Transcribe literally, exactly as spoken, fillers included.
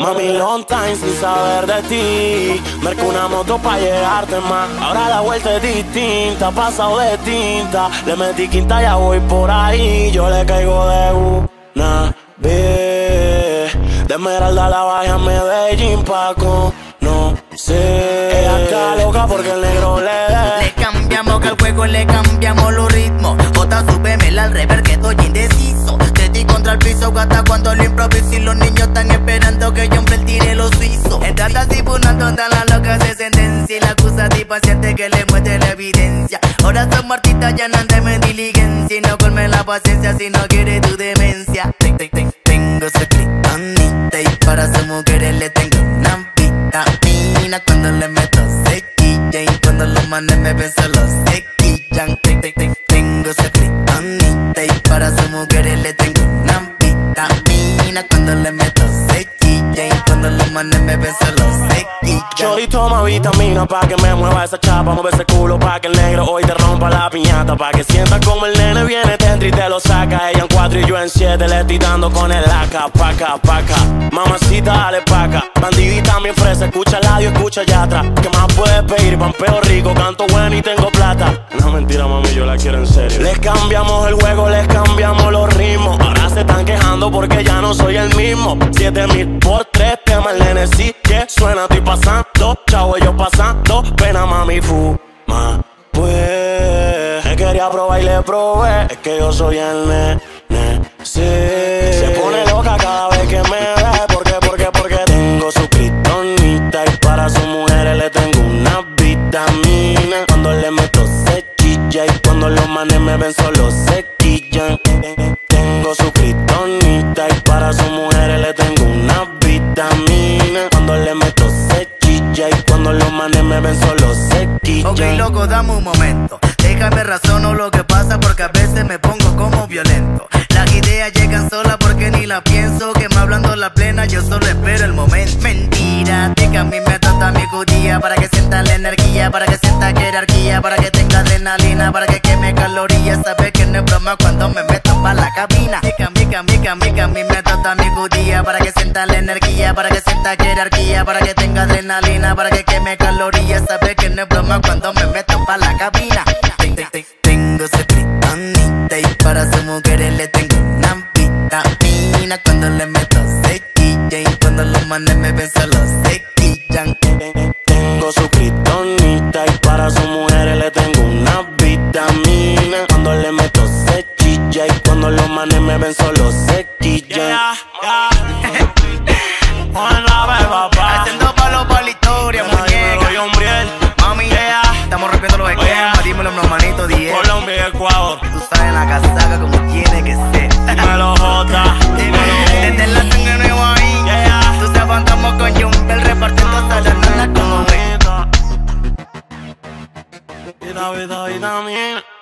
Mami, long time sin saber de ti. Merco una moto pa' llegarte más. Ahora la vuelta es distinta, pasado de tinta. Le metí quinta, ya voy por ahí. Yo le caigo de una vez. De Esmeralda la bajé a Medellín pa' no sé. Ella está loca porque el negro le dé. Le cambiamos que al juego le cambiamos los ritmos. Otra súbemela al rever que estoy indeciso. Te di contra el piso hasta cuando lo improviso. Y los niños están esperando que yo hombre el tire los suizos. Esta está tribunando toda la loca se sentencia. Y la acusativa siente que le muestre la evidencia. Ahora somos artistas ya no andemos en diligencia. Y no colme la paciencia si no quiere tu demencia. Ten, ten, ten, tengo su kriptonita. Y para sus mujeres le tengo una vitamina. Cuando le meto sequilla y cuando los manes me ven solo se quillan. Ten, ten, ten, tengo su kriptonita. Y para sus mujeres le tengo una vitamina. Cuando le meto sequilla y cuando los manes me ven solo se quillan. Chori toma vitamina pa' que me mueva esa chapa. Mueve ese culo pa' que el negro hoy te rompa la piñata. Pa' que sienta como el nene viene dentro y te lo saca. Ella en cuatro y yo en siete, le estoy dando con el AK. Paca, paca, mamacita dale paca. Bandidita bien fresa, escucha el audio, escucha allá atrás. ¿Qué más puedes pedir? Pampeo rico, canto bueno y tengo plata. No mentira mami, yo la quiero en serio. Les cambiamos el juego, les cambiamos los ritmos. Ahora se están quejando porque ya no soy el mismo. Siete mil por tres temas, el nene sí que suena, estoy pasando. Chavo, ellos pasando, pena mami, fuma. Pues, me quería probar y le probé. Es que yo soy el nene, sí. Se pone loca cada vez que me ve. ¿Por qué? Porque, porque tengo su kriptonita. Y para sus mujeres le tengo una vitamina. Cuando le meto se chilla. Y cuando los manes me ven solo se quillan. Tengo su kriptonita. Y para sus mujeres le tengo una vitamina. Cuando le meto se chilla. Y cuando los manes me ven solo se quillan. Ok, loco, dame un momento. Déjame razono lo que pasa porque a veces me pongo como violento. Las ideas llegan solas porque ni la pienso. Que me hablando la plena, yo solo espero el momento. Mentira, de que a mí me trata mi judía. Para que sienta la energía, para que sienta jerarquía. Para que tenga adrenalina, para que queme calorías. Sabes que no es broma cuando me meto pa' la cabina. Mica, mica, mica, mica, a mí me trata mi judía. Para que sienta la energía, para que sienta jerarquía. Para que tenga adrenalina, para que queme calorías. Sabes que no es broma cuando me meto pa' la cabina. Ten, ten, ten, tengo su kriptonita. Y para sus mujeres le tengo una vitamina. Cuando le meto sequilla y cuando los manes me ven solo se quillan. Tengo su kriptonita. Y para sus mujeres le tengo una vitamina. Cuando le meto se chilla. Y cuando los manes me ven solo se quillan. Yeah, yeah. Juan la beba, papá. Haciendo palo pa' la historia, muñeca. Soy Umbriel. Mami, Yeah. estamos rompiendo los esquemas. Dímelo, mi hermanito, diez. Colombia y Ecuador. Tú sabes la casaca como tiene que ser. Dímelo, Jota. Dímelo. Desde la sangre nueva ahí. Yeah. Tú sabes, andamos con Jumbel repartiendo hasta la nana como ve. Vida, vida, vida mía.